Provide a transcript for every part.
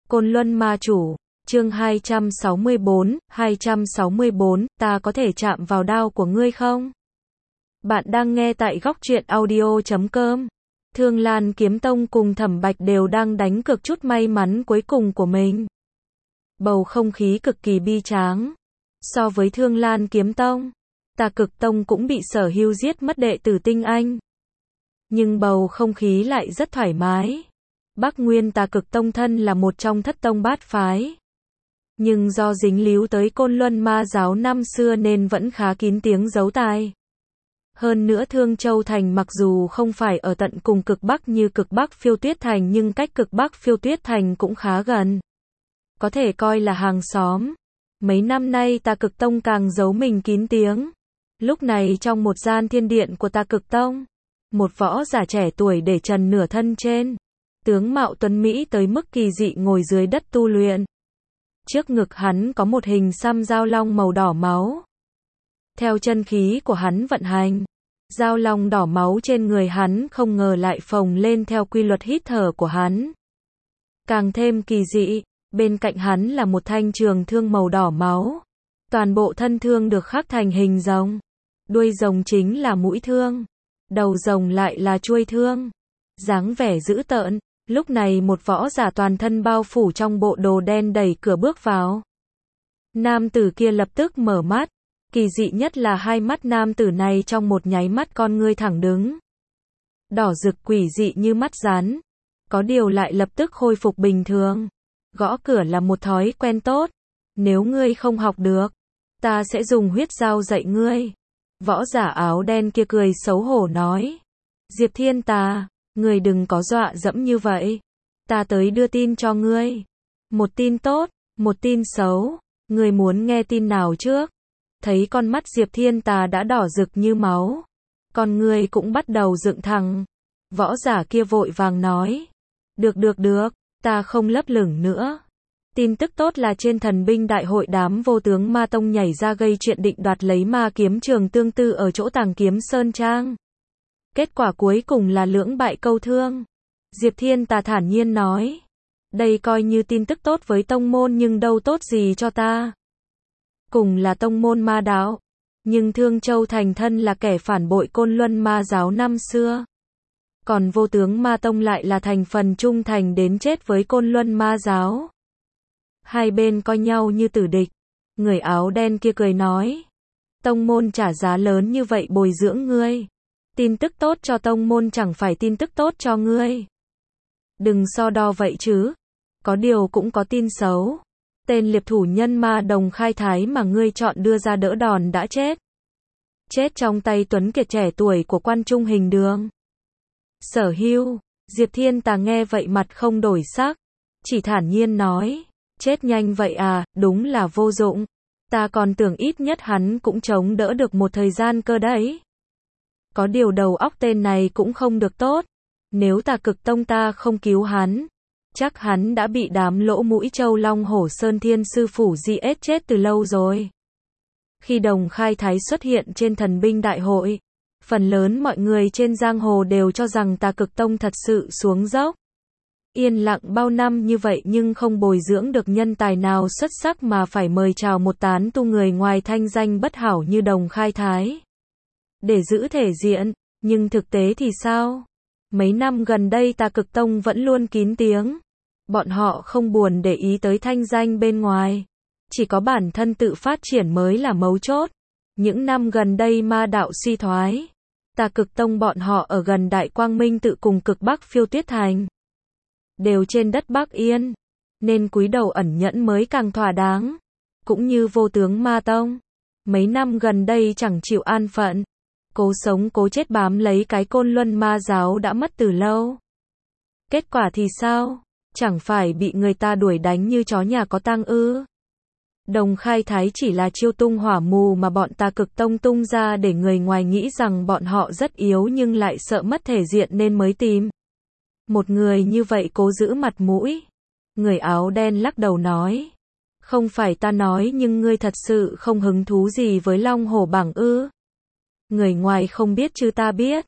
Côn Luân Ma Chủ, chương 264, ta có thể chạm vào đao của ngươi không? Bạn đang nghe tại góc truyện audio.com. Thương Lan Kiếm Tông cùng Thẩm Bạch đều đang đánh cược chút may mắn cuối cùng của mình. Bầu không khí cực kỳ bi tráng. So với Thương Lan Kiếm Tông, Tà Cực Tông cũng bị Sở Hưu giết mất đệ tử tinh anh. Nhưng bầu không khí lại rất thoải mái. Bắc Nguyên Tà Cực Tông thân là một trong thất tông bát phái. Nhưng do dính líu tới Côn Luân Ma giáo năm xưa nên vẫn khá kín tiếng giấu tai. Hơn nữa Thương Châu Thành mặc dù không phải ở tận cùng cực Bắc như cực Bắc Phiêu Tuyết Thành nhưng cách cực Bắc Phiêu Tuyết Thành cũng khá gần. Có thể coi là hàng xóm. Mấy năm nay Tà Cực Tông càng giấu mình kín tiếng. Lúc này trong một gian thiên điện của Tà Cực Tông, một võ giả trẻ tuổi để trần nửa thân trên. Tướng mạo tuấn Mỹ tới mức kỳ dị ngồi dưới đất tu luyện. Trước ngực hắn có một hình xăm dao long màu đỏ máu. Theo chân khí của hắn vận hành, dao long đỏ máu trên người hắn không ngờ lại phồng lên theo quy luật hít thở của hắn. Càng thêm kỳ dị, bên cạnh hắn là một thanh trường thương màu đỏ máu. Toàn bộ thân thương được khắc thành hình rồng. Đuôi rồng chính là mũi thương. Đầu rồng lại là chuôi thương. Dáng vẻ dữ tợn. Lúc này một võ giả toàn thân bao phủ trong bộ đồ đen đẩy cửa bước vào. Nam tử kia lập tức mở mắt. Kỳ dị nhất là hai mắt nam tử này trong một nháy mắt con ngươi thẳng đứng. Đỏ rực quỷ dị như mắt rắn. Có điều lại lập tức khôi phục bình thường. Gõ cửa là một thói quen tốt. Nếu ngươi không học được, ta sẽ dùng huyết dao dạy ngươi. Võ giả áo đen kia cười xấu hổ nói. Diệp Thiên Tà, ngươi đừng có dọa dẫm như vậy. Ta tới đưa tin cho ngươi. Một tin tốt, một tin xấu. Ngươi muốn nghe tin nào trước? Thấy con mắt Diệp Thiên Tà đã đỏ rực như máu. Con ngươi cũng bắt đầu dựng thẳng. Võ giả kia vội vàng nói. Được, ta không lấp lửng nữa. Tin tức tốt là trên thần binh đại hội đám vô tướng ma tông nhảy ra gây chuyện định đoạt lấy ma kiếm trường tương tư ở chỗ Tàng Kiếm Sơn Trang. Kết quả cuối cùng là lưỡng bại câu thương. Diệp Thiên Tà thản nhiên nói. Đây coi như tin tức tốt với tông môn nhưng đâu tốt gì cho ta. Cùng là tông môn ma đạo. Nhưng Thương Châu Thành thân là kẻ phản bội Côn Luân Ma giáo năm xưa. Còn vô tướng ma tông lại là thành phần trung thành đến chết với Côn Luân Ma giáo. Hai bên coi nhau như tử địch. Người áo đen kia cười nói. Tông môn trả giá lớn như vậy bồi dưỡng ngươi. Tin tức tốt cho tông môn chẳng phải tin tức tốt cho ngươi. Đừng so đo vậy chứ. Có điều cũng có tin xấu. Tên liệp thủ nhân ma đồng khai thái mà ngươi chọn đưa ra đỡ đòn đã chết. Chết trong tay tuấn kiệt trẻ tuổi của Quan Trung Hình Đường. Sở Hưu, Diệp Thiên Tà nghe vậy mặt không đổi sắc. Chỉ thản nhiên nói. Chết nhanh vậy à, đúng là vô dụng. Ta còn tưởng ít nhất hắn cũng chống đỡ được một thời gian cơ đấy. Có điều đầu óc tên này cũng không được tốt. Nếu Tà Cực Tông ta không cứu hắn, chắc hắn đã bị đám lỗ mũi Châu Long Hổ Sơn Thiên Sư Phủ giết chết từ lâu rồi. Khi Đồng Khai Thái xuất hiện trên thần binh đại hội, phần lớn mọi người trên giang hồ đều cho rằng Tà Cực Tông thật sự xuống dốc. Yên lặng bao năm như vậy nhưng không bồi dưỡng được nhân tài nào xuất sắc mà phải mời chào một tán tu người ngoài thanh danh bất hảo như Đồng Khai Thái. Để giữ thể diện, nhưng thực tế thì sao? Mấy năm gần đây Tà Cực Tông vẫn luôn kín tiếng. Bọn họ không buồn để ý tới thanh danh bên ngoài. Chỉ có bản thân tự phát triển mới là mấu chốt. Những năm gần đây ma đạo suy thoái. Tà Cực Tông bọn họ ở gần Đại Quang Minh tự cùng cực Bắc Phiêu Tuyết Thành. Đều trên đất Bắc Yên. Nên cúi đầu ẩn nhẫn mới càng thỏa đáng. Cũng như vô tướng ma tông. Mấy năm gần đây chẳng chịu an phận. Cố sống cố chết bám lấy cái Côn Luân Ma giáo đã mất từ lâu. Kết quả thì sao? Chẳng phải bị người ta đuổi đánh như chó nhà có tang ư? Đồng Khai Thái chỉ là chiêu tung hỏa mù mà bọn Tà Cực Tông tung ra để người ngoài nghĩ rằng bọn họ rất yếu nhưng lại sợ mất thể diện nên mới tìm. Một người như vậy cố giữ mặt mũi. Người áo đen lắc đầu nói. Không phải ta nói nhưng ngươi thật sự không hứng thú gì với Long Hổ bảng ư? Người ngoài không biết chứ ta biết.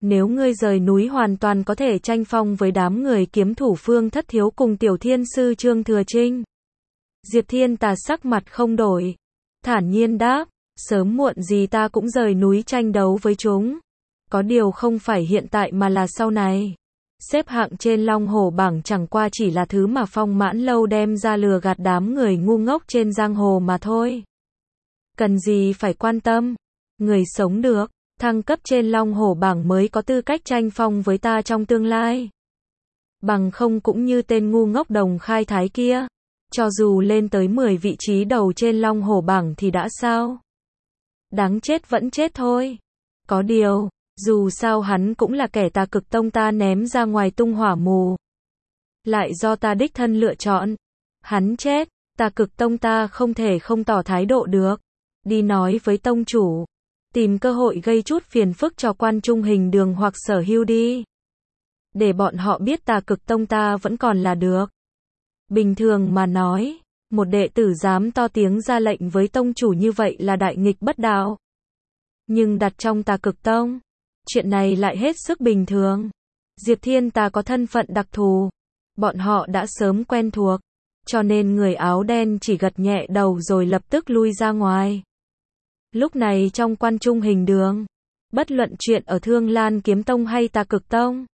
Nếu ngươi rời núi hoàn toàn có thể tranh phong với đám người kiếm thủ Phương Thất Thiếu cùng tiểu thiên sư Trương Thừa Trinh. Diệp Thiên Tà sắc mặt không đổi, thản nhiên đáp, sớm muộn gì ta cũng rời núi tranh đấu với chúng. Có điều không phải hiện tại mà là sau này. Xếp hạng trên Long Hổ bảng chẳng qua chỉ là thứ mà Phong Mãn Lâu đem ra lừa gạt đám người ngu ngốc trên giang hồ mà thôi. Cần gì phải quan tâm, người sống được, thăng cấp trên Long Hổ bảng mới có tư cách tranh phong với ta trong tương lai. Bằng không cũng như tên ngu ngốc Đồng Khai Thái kia, cho dù lên tới 10 vị trí đầu trên Long Hổ bảng thì đã sao? Đáng chết vẫn chết thôi. Có điều, dù sao hắn cũng là kẻ Tà Cực Tông ta ném ra ngoài tung hỏa mù. Lại do ta đích thân lựa chọn. Hắn chết, Tà Cực Tông ta không thể không tỏ thái độ được. Đi nói với tông chủ, tìm cơ hội gây chút phiền phức cho Quan Trung Hình Đường hoặc Sở Hưu đi. Để bọn họ biết Tà Cực Tông ta vẫn còn là được. Bình thường mà nói, một đệ tử dám to tiếng ra lệnh với tông chủ như vậy là đại nghịch bất đạo. Nhưng đặt trong Tà Cực Tông, chuyện này lại hết sức bình thường. Diệp Thiên Tà có thân phận đặc thù, bọn họ đã sớm quen thuộc, cho nên người áo đen chỉ gật nhẹ đầu rồi lập tức lui ra ngoài. Lúc này trong Quan Trung Hình Đường, bất luận chuyện ở Thương Lan Kiếm Tông hay Tà Cực Tông,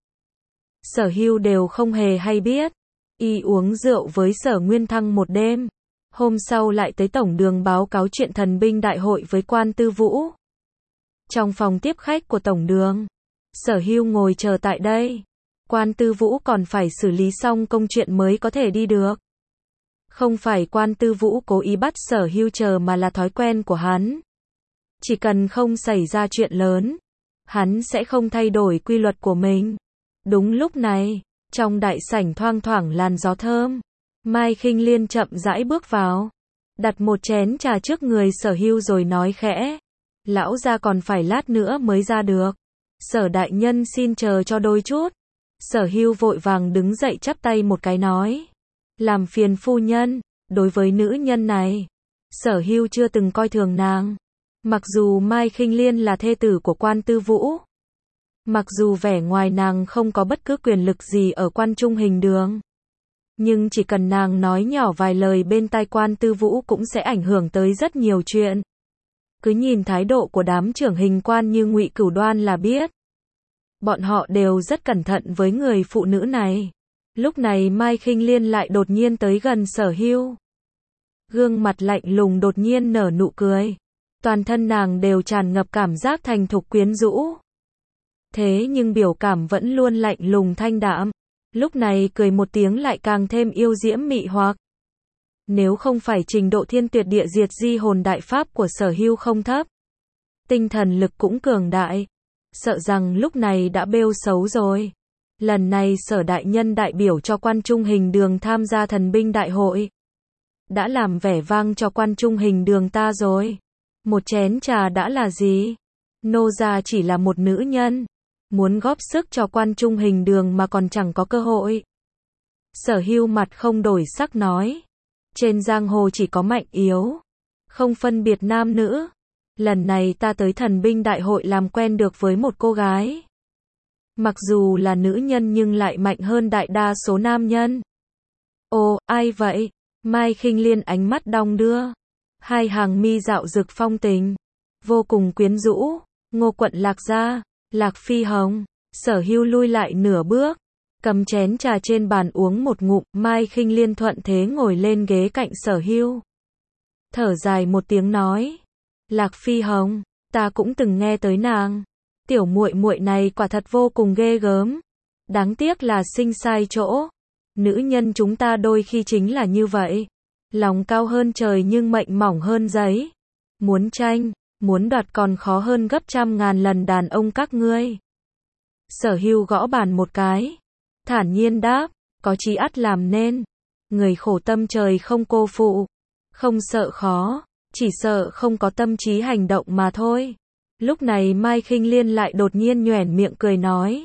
Sở Hưu đều không hề hay biết. Y uống rượu với Sở Nguyên Thăng một đêm, hôm sau lại tới tổng đường báo cáo chuyện thần binh đại hội với Quan Tư Vũ. Trong phòng tiếp khách của tổng đường, Sở Hưu ngồi chờ tại đây. Quan Tư Vũ còn phải xử lý xong công chuyện mới có thể đi được. Không phải Quan Tư Vũ cố ý bắt Sở Hưu chờ mà là thói quen của hắn. Chỉ cần không xảy ra chuyện lớn, hắn sẽ không thay đổi quy luật của mình. Đúng lúc này, trong đại sảnh thoang thoảng làn gió thơm, Mai Khinh Liên chậm rãi bước vào, đặt một chén trà trước người Sở Hưu rồi nói khẽ, lão gia còn phải lát nữa mới ra được. Sở đại nhân xin chờ cho đôi chút. Sở Hưu vội vàng đứng dậy chắp tay một cái nói, làm phiền phu nhân. Đối với nữ nhân này, Sở Hưu chưa từng coi thường nàng. Mặc dù Mai Khinh Liên là thê tử của Quan Tư Vũ, mặc dù vẻ ngoài nàng không có bất cứ quyền lực gì ở Quan Trung Hình Đường, nhưng chỉ cần nàng nói nhỏ vài lời bên tai Quan Tư Vũ cũng sẽ ảnh hưởng tới rất nhiều chuyện. Cứ nhìn thái độ của đám trưởng hình quan như Ngụy Cửu Đoan là biết. Bọn họ đều rất cẩn thận với người phụ nữ này. Lúc này Mai Khinh Liên lại đột nhiên tới gần Sở Hưu. Gương mặt lạnh lùng đột nhiên nở nụ cười. Toàn thân nàng đều tràn ngập cảm giác thành thục quyến rũ. Thế nhưng biểu cảm vẫn luôn lạnh lùng thanh đạm. Lúc này cười một tiếng lại càng thêm yêu diễm mị hoặc. Nếu không phải trình độ thiên tuyệt địa diệt di hồn đại pháp của Sở Hưu không thấp, tinh thần lực cũng cường đại, sợ rằng lúc này đã bêu xấu rồi. Lần này Sở đại nhân đại biểu cho Quan Trung Hình Đường tham gia thần binh đại hội, đã làm vẻ vang cho Quan Trung Hình Đường ta rồi. Một chén trà đã là gì? Nô gia chỉ là một nữ nhân, muốn góp sức cho Quan Trung Hình Đường mà còn chẳng có cơ hội. Sở Hưu mặt không đổi sắc nói, trên giang hồ chỉ có mạnh yếu, không phân biệt nam nữ. Lần này ta tới thần binh đại hội làm quen được với một cô gái. Mặc dù là nữ nhân nhưng lại mạnh hơn đại đa số nam nhân. Ồ, ai vậy? Mai Khinh Liên ánh mắt đong đưa. Hai hàng mi dạo rực phong tình, vô cùng quyến rũ. Ngô Quận Lạc gia, Lạc Phi Hồng. Sở Hưu lui lại nửa bước, cầm chén trà trên bàn uống một ngụm. Mai Khinh Liên thuận thế ngồi lên ghế cạnh Sở Hưu, thở dài một tiếng nói, Lạc Phi Hồng, ta cũng từng nghe tới nàng. Tiểu muội muội này quả thật vô cùng ghê gớm. Đáng tiếc là sinh sai chỗ. Nữ nhân chúng ta đôi khi chính là như vậy. Lòng cao hơn trời nhưng mệnh mỏng hơn giấy. Muốn tranh, muốn đoạt còn khó hơn gấp trăm ngàn lần đàn ông các ngươi. Sở Hưu gõ bàn một cái, thản nhiên đáp, có chí ắt làm nên. Người khổ tâm trời không cô phụ. Không sợ khó, chỉ sợ không có tâm trí hành động mà thôi. Lúc này Mai Khinh Liên lại đột nhiên nhoẻn miệng cười nói.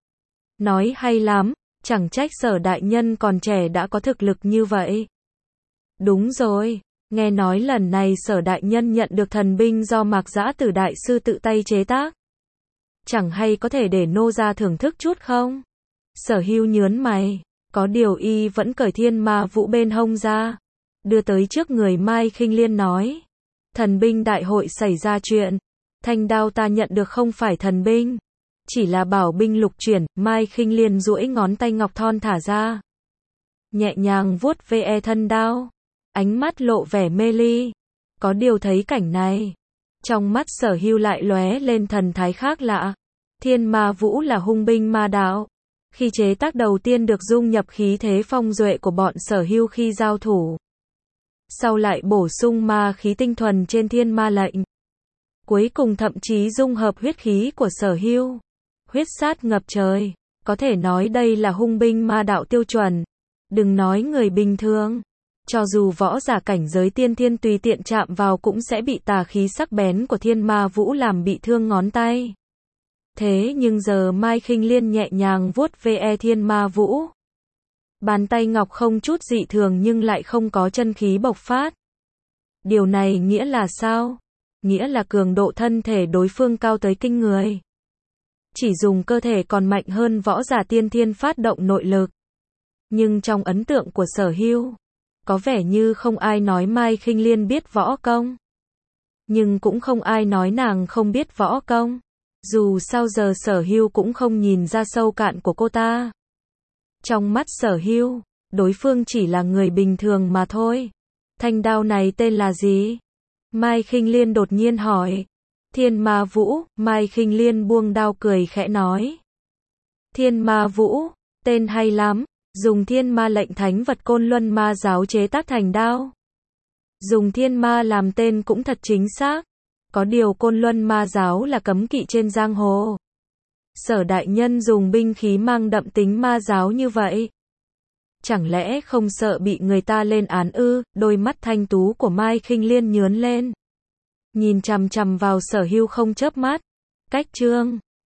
Nói hay lắm, chẳng trách Sở đại nhân còn trẻ đã có thực lực như vậy. Đúng rồi, nghe nói lần này Sở đại nhân nhận được thần binh do Mạc Dã Tử đại sư tự tay chế tác. Chẳng hay có thể để nô ra thưởng thức chút không? Sở Hưu nhớn mày, có điều y vẫn cởi thiên ma vũ bên hông ra, đưa tới trước người Mai Khinh Liên nói. Thần binh đại hội xảy ra chuyện, thanh đao ta nhận được không phải thần binh, chỉ là bảo binh lục chuyển. Mai Khinh Liên duỗi ngón tay ngọc thon thả ra, nhẹ nhàng vuốt ve thân đao, ánh mắt lộ vẻ mê ly. Có điều thấy cảnh này, trong mắt Sở Hưu lại lóe lên thần thái khác lạ. Thiên ma vũ là hung binh ma đạo, khi chế tác đầu tiên được dung nhập khí thế phong duệ của bọn Sở Hưu khi giao thủ, sau lại bổ sung ma khí tinh thuần trên thiên ma lệnh, cuối cùng thậm chí dung hợp huyết khí của Sở Hưu, huyết sát ngập trời. Có thể nói đây là hung binh ma đạo tiêu chuẩn. Đừng nói người bình thường, cho dù võ giả cảnh giới tiên thiên tùy tiện chạm vào cũng sẽ bị tà khí sắc bén của thiên ma vũ làm bị thương ngón tay. Thế nhưng giờ Mai Khinh Liên nhẹ nhàng vuốt ve thiên ma vũ, bàn tay ngọc không chút dị thường nhưng lại không có chân khí bộc phát. Điều này nghĩa là sao? Nghĩa là cường độ thân thể đối phương cao tới kinh người, chỉ dùng cơ thể còn mạnh hơn võ giả tiên thiên phát động nội lực. Nhưng trong ấn tượng của Sở Hưu, có vẻ như không ai nói Mai Khinh Liên biết võ công, nhưng cũng không ai nói nàng không biết võ công. Dù sao giờ Sở Hưu cũng không nhìn ra sâu cạn của cô ta. Trong mắt Sở Hưu, đối phương chỉ là người bình thường mà thôi. Thanh đao này tên là gì? Mai Khinh Liên đột nhiên hỏi. Thiên ma vũ. Mai Khinh Liên buông đao cười khẽ nói. Thiên ma vũ, tên hay lắm. Dùng thiên ma lệnh thánh vật Côn Luân ma giáo chế tác thành đao. Dùng thiên ma làm tên cũng thật chính xác. Có điều Côn Luân ma giáo là cấm kỵ trên giang hồ. Sở đại nhân dùng binh khí mang đậm tính ma giáo như vậy, chẳng lẽ không sợ bị người ta lên án ư? Đôi mắt thanh tú của Mai Khinh Liên nhướng lên, nhìn chằm chằm vào Sở Hưu không chớp mắt. Cách chương